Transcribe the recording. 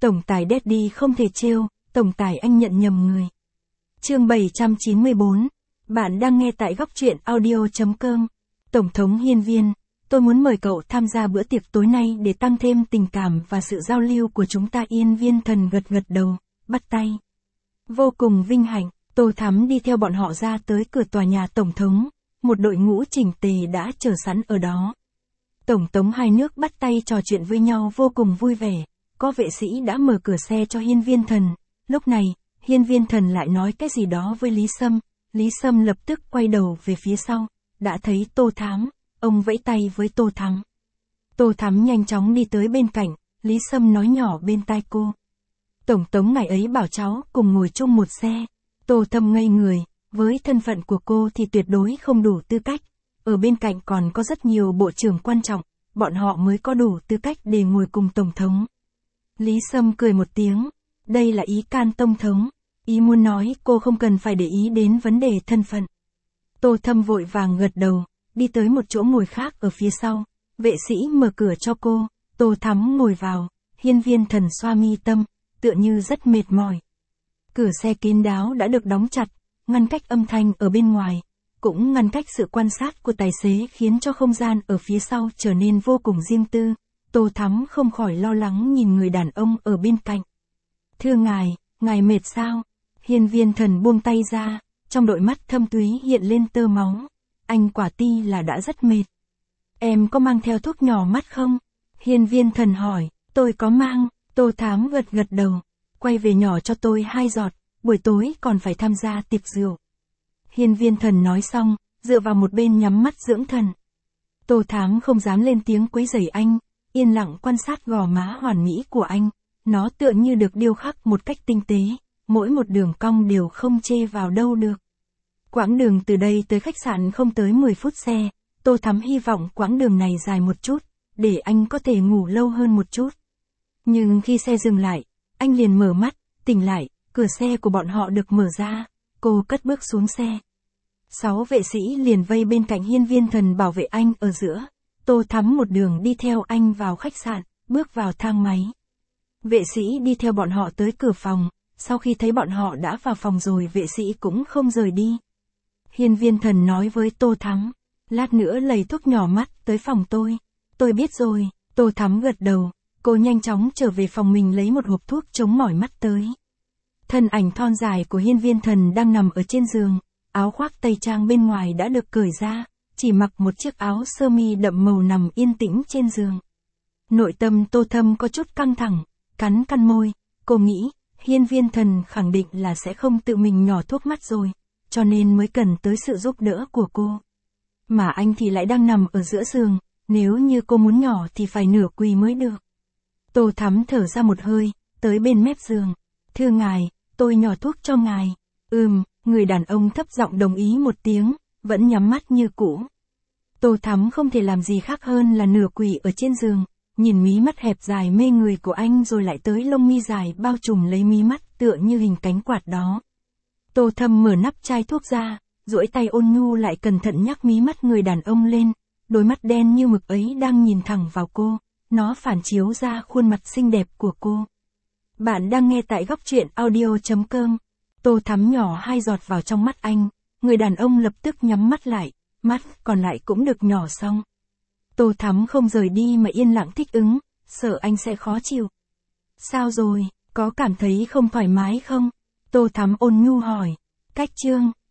Tổng tài Daddy không thể trêu, tổng tài anh nhận nhầm người. Chương 794. Bạn đang nghe tại góc truyện audio.com. Tổng thống Hiên Viên, tôi muốn mời cậu tham gia bữa tiệc tối nay để tăng thêm tình cảm và sự giao lưu của chúng ta. Hiên Viên Thần gật gật đầu, bắt tay. Vô cùng vinh hạnh, Tô Thắm đi theo bọn họ ra tới cửa tòa nhà tổng thống, một đội ngũ chỉnh tề đã chờ sẵn ở đó. Tổng thống hai nước bắt tay trò chuyện với nhau vô cùng vui vẻ, có vệ sĩ đã mở cửa xe cho Hiên Viên Thần. Lúc này, Hiên Viên Thần lại nói cái gì đó với Lý Sâm, Lý Sâm lập tức quay đầu về phía sau, đã thấy Tô Thắm, ông vẫy tay với Tô Thắm. Tô Thắm nhanh chóng đi tới bên cạnh, Lý Sâm nói nhỏ bên tai cô. Tổng thống ngày ấy bảo cháu cùng ngồi chung một xe. Tô Thâm ngây người, với thân phận của cô thì tuyệt đối không đủ tư cách. Ở bên cạnh còn có rất nhiều bộ trưởng quan trọng, bọn họ mới có đủ tư cách để ngồi cùng tổng thống. Lý Sâm cười một tiếng, đây là ý can tổng thống, ý muốn nói cô không cần phải để ý đến vấn đề thân phận. Tô Thâm vội vàng gật đầu, đi tới một chỗ ngồi khác ở phía sau, vệ sĩ mở cửa cho cô, Tô Thắm ngồi vào, Hiên Viên Thần xoa mi tâm, tựa như rất mệt mỏi. Cửa xe kín đáo đã được đóng chặt, ngăn cách âm thanh ở bên ngoài, cũng ngăn cách sự quan sát của tài xế khiến cho không gian ở phía sau trở nên vô cùng riêng tư. Tô Thắm không khỏi lo lắng nhìn người đàn ông ở bên cạnh. Thưa ngài mệt sao? Hiên Viên Thần buông tay ra, trong đôi mắt thâm thúy hiện lên tơ máu. Anh quả ti là đã rất mệt. Em có mang theo thuốc nhỏ mắt không? Hiên Viên Thần hỏi, tôi có mang. Tô Thắm gật gật đầu, quay về nhỏ cho tôi 2 giọt, buổi tối còn phải tham gia tiệc rượu. Hiên Viên Thần nói xong, dựa vào một bên nhắm mắt dưỡng thần. Tô Thắm không dám lên tiếng quấy rầy anh, yên lặng quan sát gò má hoàn mỹ của anh, nó tựa như được điêu khắc một cách tinh tế, mỗi một đường cong đều không chê vào đâu được. Quãng đường từ đây tới khách sạn không tới 10 phút xe, Tô Thắm hy vọng quãng đường này dài một chút, để anh có thể ngủ lâu hơn một chút. Nhưng khi xe dừng lại, anh liền mở mắt, tỉnh lại, cửa xe của bọn họ được mở ra, cô cất bước xuống xe. 6 vệ sĩ liền vây bên cạnh Hiên Viên Thần bảo vệ anh ở giữa. Tô Thắm một đường đi theo anh vào khách sạn, bước vào thang máy. Vệ sĩ đi theo bọn họ tới cửa phòng, sau khi thấy bọn họ đã vào phòng rồi vệ sĩ cũng không rời đi. Hiên Viên Thần nói với Tô Thắm, lát nữa lấy thuốc nhỏ mắt tới phòng tôi biết rồi. Tô Thắm gật đầu, cô nhanh chóng trở về phòng mình lấy một hộp thuốc chống mỏi mắt tới. Thân ảnh thon dài của Hiên Viên Thần đang nằm ở trên giường, áo khoác tây trang bên ngoài đã được cởi ra, chỉ mặc một chiếc áo sơ mi đậm màu nằm yên tĩnh trên giường. Nội tâm Tô Thâm có chút căng thẳng, cắn môi, cô nghĩ, Hiên Viên Thần khẳng định là sẽ không tự mình nhỏ thuốc mắt rồi, cho nên mới cần tới sự giúp đỡ của cô. Mà anh thì lại đang nằm ở giữa giường, nếu như cô muốn nhỏ thì phải nửa quỳ mới được. Tô Thắm thở ra một hơi, tới bên mép giường. Thưa ngài, tôi nhỏ thuốc cho ngài. Người đàn ông thấp giọng đồng ý một tiếng, vẫn nhắm mắt như cũ. Tô Thắm không thể làm gì khác hơn là nửa quỳ ở trên giường, nhìn mí mắt hẹp dài mê người của anh rồi lại tới lông mi dài bao trùm lấy mí mắt tựa như hình cánh quạt đó. Tô Thâm mở nắp chai thuốc ra, duỗi tay ôn nhu lại cẩn thận nhắc mí mắt người đàn ông lên, đôi mắt đen như mực ấy đang nhìn thẳng vào cô, nó phản chiếu ra khuôn mặt xinh đẹp của cô. Bạn đang nghe tại góc truyện audio.com. Tô Thắm nhỏ 2 giọt vào trong mắt anh, người đàn ông lập tức nhắm mắt lại, mắt còn lại cũng được nhỏ xong. Tô Thắm không rời đi mà yên lặng thích ứng, sợ anh sẽ khó chịu. Sao rồi, có cảm thấy không thoải mái không? Tô Thắm ôn nhu hỏi. Cách chương